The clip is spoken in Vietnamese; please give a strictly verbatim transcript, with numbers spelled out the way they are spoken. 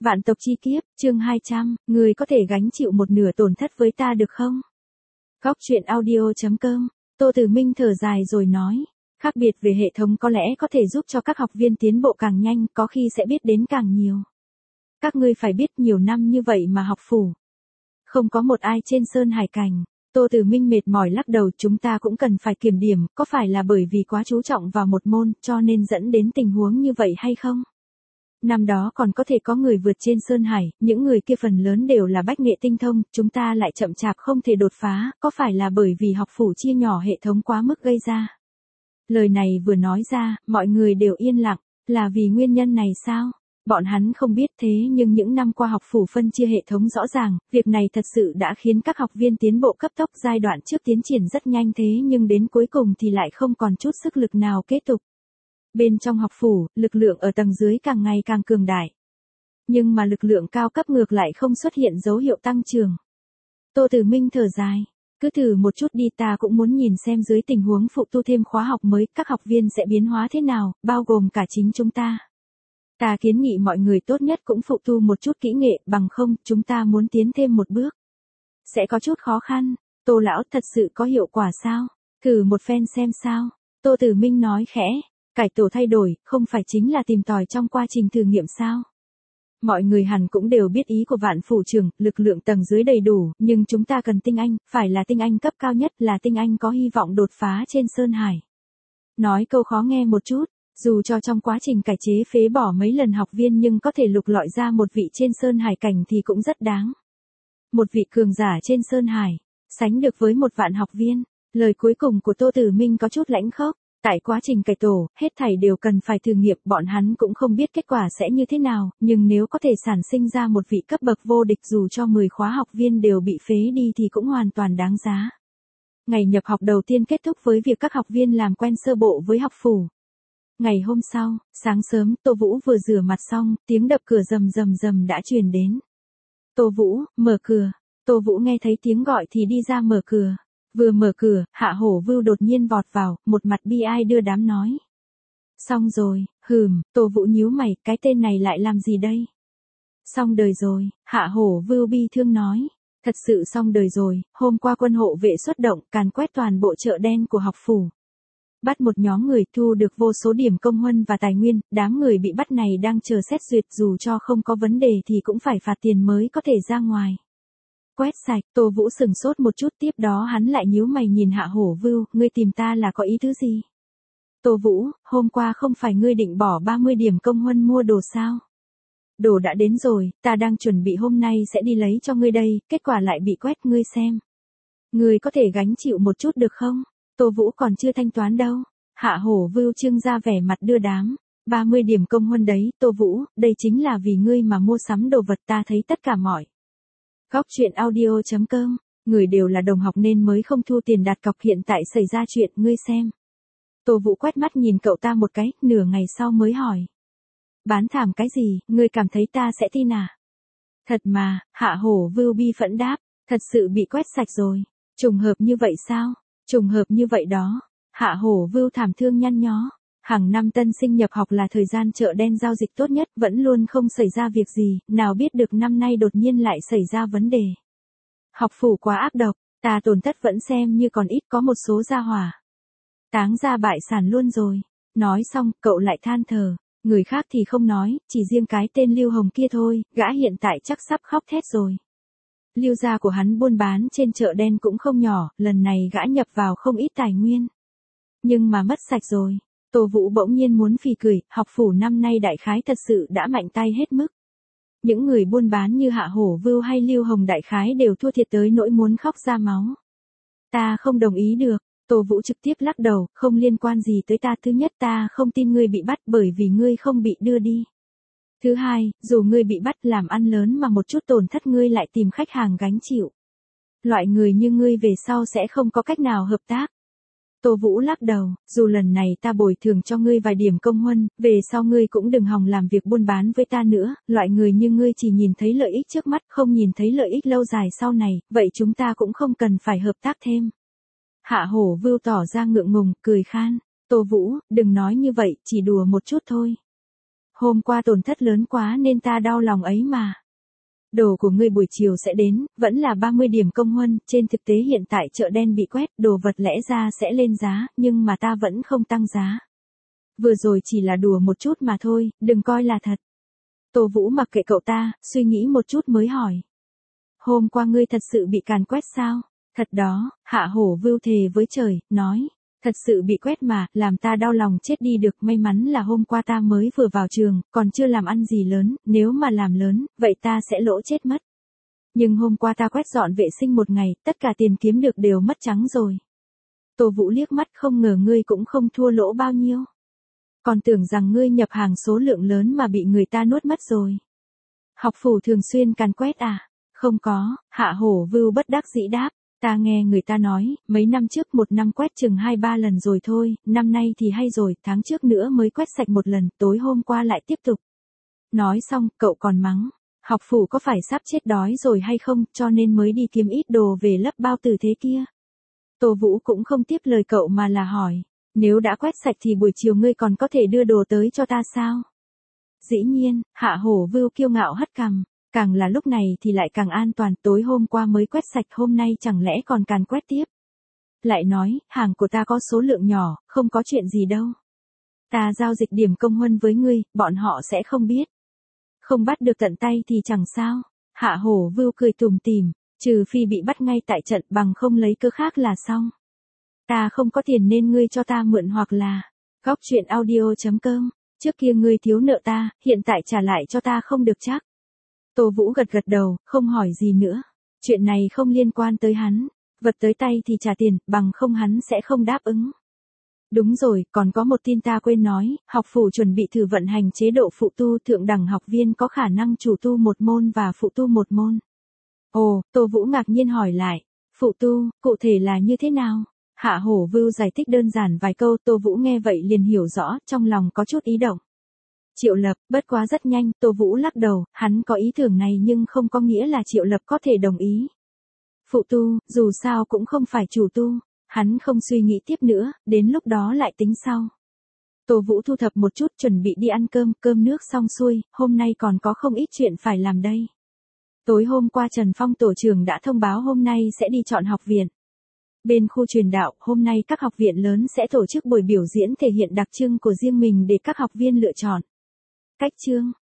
Vạn tộc chi kiếp, chương hai trăm, người có thể gánh chịu một nửa tổn thất với ta được không? Góc truyện audio.com, Tô Tử Minh thở dài rồi nói, khác biệt về hệ thống có lẽ có thể giúp cho các học viên tiến bộ càng nhanh, có khi sẽ biết đến càng nhiều. Các ngươi phải biết nhiều năm như vậy mà học phủ. Không có một ai trên sơn hải cảnh. Tô Tử Minh mệt mỏi lắc đầu, chúng ta cũng cần phải kiểm điểm, có phải là bởi vì quá chú trọng vào một môn, cho nên dẫn đến tình huống như vậy hay không? Năm đó còn có thể có người vượt trên sơn hải, những người kia phần lớn đều là bách nghệ tinh thông, chúng ta lại chậm chạp không thể đột phá, có phải là bởi vì học phủ chia nhỏ hệ thống quá mức gây ra? Lời này vừa nói ra, mọi người đều yên lặng, là vì nguyên nhân này sao? Bọn hắn không biết thế nhưng những năm qua học phủ phân chia hệ thống rõ ràng, việc này thật sự đã khiến các học viên tiến bộ cấp tốc, giai đoạn trước tiến triển rất nhanh thế nhưng đến cuối cùng thì lại không còn chút sức lực nào kết tục. Bên trong học phủ, lực lượng ở tầng dưới càng ngày càng cường đại. Nhưng mà lực lượng cao cấp ngược lại không xuất hiện dấu hiệu tăng trưởng. Tô Tử Minh thở dài, cứ thử một chút đi, ta cũng muốn nhìn xem dưới tình huống phụ tu thêm khóa học mới, các học viên sẽ biến hóa thế nào, bao gồm cả chính chúng ta. Ta kiến nghị mọi người tốt nhất cũng phụ tu một chút kỹ nghệ, bằng không, chúng ta muốn tiến thêm một bước. Sẽ có chút khó khăn, Tô lão thật sự có hiệu quả sao? Thử một phen xem sao? Tô Tử Minh nói khẽ, cải tổ thay đổi, không phải chính là tìm tòi trong quá trình thử nghiệm sao? Mọi người hẳn cũng đều biết ý của Vạn phủ trưởng, lực lượng tầng dưới đầy đủ, nhưng chúng ta cần tinh anh, phải là tinh anh cấp cao nhất, là tinh anh có hy vọng đột phá trên sơn hải. Nói câu khó nghe một chút. Dù cho trong quá trình cải chế phế bỏ mấy lần học viên nhưng có thể lục lọi ra một vị trên sơn hải cảnh thì cũng rất đáng. Một vị cường giả trên sơn hải, sánh được với một vạn học viên. Lời cuối cùng của Tô Tử Minh có chút lãnh khốc. Tại quá trình cải tổ, hết thảy đều cần phải thử nghiệm, bọn hắn cũng không biết kết quả sẽ như thế nào, nhưng nếu có thể sản sinh ra một vị cấp bậc vô địch dù cho mười khóa học viên đều bị phế đi thì cũng hoàn toàn đáng giá. Ngày nhập học đầu tiên kết thúc với việc các học viên làm quen sơ bộ với học phủ. Ngày hôm sau, sáng sớm, Tô Vũ vừa rửa mặt xong, tiếng đập cửa rầm rầm rầm đã truyền đến. Tô Vũ, mở cửa. Tô Vũ nghe thấy tiếng gọi thì đi ra mở cửa. Vừa mở cửa, Hạ Hổ Vưu đột nhiên vọt vào, một mặt bi ai đưa đám nói. Xong rồi, hừm, Tô Vũ nhíu mày, cái tên này lại làm gì đây? Xong đời rồi, Hạ Hổ Vưu bi thương nói. Thật sự xong đời rồi, hôm qua quân hộ vệ xuất động, càn quét toàn bộ chợ đen của học phủ. Bắt một nhóm người thu được vô số điểm công huân và tài nguyên, đám người bị bắt này đang chờ xét duyệt, dù cho không có vấn đề thì cũng phải phạt tiền mới có thể ra ngoài. Quét sạch, Tô Vũ sừng sốt một chút, tiếp đó hắn lại nhíu mày nhìn Hạ Hổ Vưu, ngươi tìm ta là có ý thứ gì? Tô Vũ, hôm qua không phải ngươi định bỏ ba mươi điểm công huân mua đồ sao? Đồ đã đến rồi, ta đang chuẩn bị hôm nay sẽ đi lấy cho ngươi đây, kết quả lại bị quét, ngươi xem. Ngươi có thể gánh chịu một chút được không? Tô Vũ còn chưa thanh toán đâu. Hạ Hổ Vưu trưng ra vẻ mặt đưa đám. ba mươi điểm công huân đấy, Tô Vũ, đây chính là vì ngươi mà mua sắm đồ vật, ta thấy tất cả mọi. Góc truyện audio.com, người đều là đồng học nên mới không thu tiền đặt cọc, hiện tại xảy ra chuyện, ngươi xem. Tô Vũ quét mắt nhìn cậu ta một cái, nửa ngày sau mới hỏi. Bán thảm cái gì, ngươi cảm thấy ta sẽ tin à? Thật mà, Hạ Hổ Vưu bi phẫn đáp, thật sự bị quét sạch rồi. Trùng hợp như vậy sao? Trùng hợp như vậy đó. Hạ Hổ Vưu thảm thương nhăn nhó. Hàng năm tân sinh nhập học là thời gian chợ đen giao dịch tốt nhất, vẫn luôn không xảy ra việc gì, nào biết được năm nay đột nhiên lại xảy ra vấn đề. Học phủ quá ác độc, ta tổn thất vẫn xem như còn ít, có một số gia hỏa. Táng ra bại sản luôn rồi. Nói xong, cậu lại than thở. Người khác thì không nói, chỉ riêng cái tên Lưu Hồng kia thôi, gã hiện tại chắc sắp khóc thét rồi. Lưu gia của hắn buôn bán trên chợ đen cũng không nhỏ, lần này gã nhập vào không ít tài nguyên. Nhưng mà mất sạch rồi. Tô Vũ bỗng nhiên muốn phì cười, học phủ năm nay đại khái thật sự đã mạnh tay hết mức. Những người buôn bán như Hạ Hổ Vưu hay Lưu Hồng đại khái đều thua thiệt tới nỗi muốn khóc ra máu. Ta không đồng ý được. Tô Vũ trực tiếp lắc đầu, không liên quan gì tới ta. Thứ nhất, ta không tin ngươi bị bắt bởi vì ngươi không bị đưa đi. Thứ hai, dù ngươi bị bắt làm ăn lớn mà một chút tổn thất ngươi lại tìm khách hàng gánh chịu. Loại người như ngươi về sau sẽ không có cách nào hợp tác. Tô Vũ lắc đầu, dù lần này ta bồi thường cho ngươi vài điểm công huân, về sau ngươi cũng đừng hòng làm việc buôn bán với ta nữa, loại người như ngươi chỉ nhìn thấy lợi ích trước mắt, không nhìn thấy lợi ích lâu dài sau này, vậy chúng ta cũng không cần phải hợp tác thêm. Hạ Hổ Vưu tỏ ra ngượng ngùng, cười khan, Tô Vũ, đừng nói như vậy, chỉ đùa một chút thôi. Hôm qua tổn thất lớn quá nên ta đau lòng ấy mà. Đồ của ngươi buổi chiều sẽ đến, vẫn là ba mươi điểm công huân, trên thực tế hiện tại chợ đen bị quét, đồ vật lẽ ra sẽ lên giá, nhưng mà ta vẫn không tăng giá. Vừa rồi chỉ là đùa một chút mà thôi, đừng coi là thật. Tô Vũ mặc kệ cậu ta, suy nghĩ một chút mới hỏi. Hôm qua ngươi thật sự bị càn quét sao? Thật đó, Hạ Hổ vưu thề với trời, nói. Thật sự bị quét mà, làm ta đau lòng chết đi được, may mắn là hôm qua ta mới vừa vào trường, còn chưa làm ăn gì lớn, nếu mà làm lớn, vậy ta sẽ lỗ chết mất. Nhưng hôm qua ta quét dọn vệ sinh một ngày, tất cả tiền kiếm được đều mất trắng rồi. Tô Vũ liếc mắt, không ngờ ngươi cũng không thua lỗ bao nhiêu. Còn tưởng rằng ngươi nhập hàng số lượng lớn mà bị người ta nuốt mất rồi. Học phủ thường xuyên càn quét à? Không có, Hạ Hổ vưu bất đắc dĩ đáp. Ta nghe người ta nói, mấy năm trước một năm quét chừng hai ba lần rồi thôi, năm nay thì hay rồi, tháng trước nữa mới quét sạch một lần, tối hôm qua lại tiếp tục. Nói xong, cậu còn mắng, học phủ có phải sắp chết đói rồi hay không, cho nên mới đi kiếm ít đồ về lấp bao tử thế kia. Tô Vũ cũng không tiếp lời cậu mà là hỏi, nếu đã quét sạch thì buổi chiều ngươi còn có thể đưa đồ tới cho ta sao? Dĩ nhiên, Hạ Hổ vưu kiêu ngạo hất cằm. Càng là lúc này thì lại càng an toàn, tối hôm qua mới quét sạch, hôm nay chẳng lẽ còn càn quét tiếp. Lại nói, hàng của ta có số lượng nhỏ, không có chuyện gì đâu. Ta giao dịch điểm công huân với ngươi, bọn họ sẽ không biết. Không bắt được tận tay thì chẳng sao. Hạ Hổ vưu cười tủm tỉm, trừ phi bị bắt ngay tại trận, bằng không lấy cơ khác là xong. Ta không có tiền nên ngươi cho ta mượn hoặc là góc truyện audio chấm com. Trước kia ngươi thiếu nợ ta, hiện tại trả lại cho ta không được chắc. Tô Vũ gật gật đầu, không hỏi gì nữa. Chuyện này không liên quan tới hắn. Vật tới tay thì trả tiền, bằng không hắn sẽ không đáp ứng. Đúng rồi, còn có một tin ta quên nói, học phủ chuẩn bị thử vận hành chế độ phụ tu, thượng đẳng học viên có khả năng chủ tu một môn và phụ tu một môn. Ồ, Tô Vũ ngạc nhiên hỏi lại. Phụ tu, cụ thể là như thế nào? Hạ Hổ vưu giải thích đơn giản vài câu, Tô Vũ nghe vậy liền hiểu rõ, trong lòng có chút ý động. Triệu Lập, bất quá rất nhanh, Tô Vũ lắc đầu, hắn có ý tưởng này nhưng không có nghĩa là Triệu Lập có thể đồng ý. Phụ tu, dù sao cũng không phải chủ tu, hắn không suy nghĩ tiếp nữa, đến lúc đó lại tính sau. Tô Vũ thu thập một chút chuẩn bị đi ăn cơm, cơm nước xong xuôi, hôm nay còn có không ít chuyện phải làm đây. Tối hôm qua Trần Phong tổ trưởng đã thông báo hôm nay sẽ đi chọn học viện. Bên khu truyền đạo, hôm nay các học viện lớn sẽ tổ chức buổi biểu diễn thể hiện đặc trưng của riêng mình để các học viên lựa chọn. Cách chương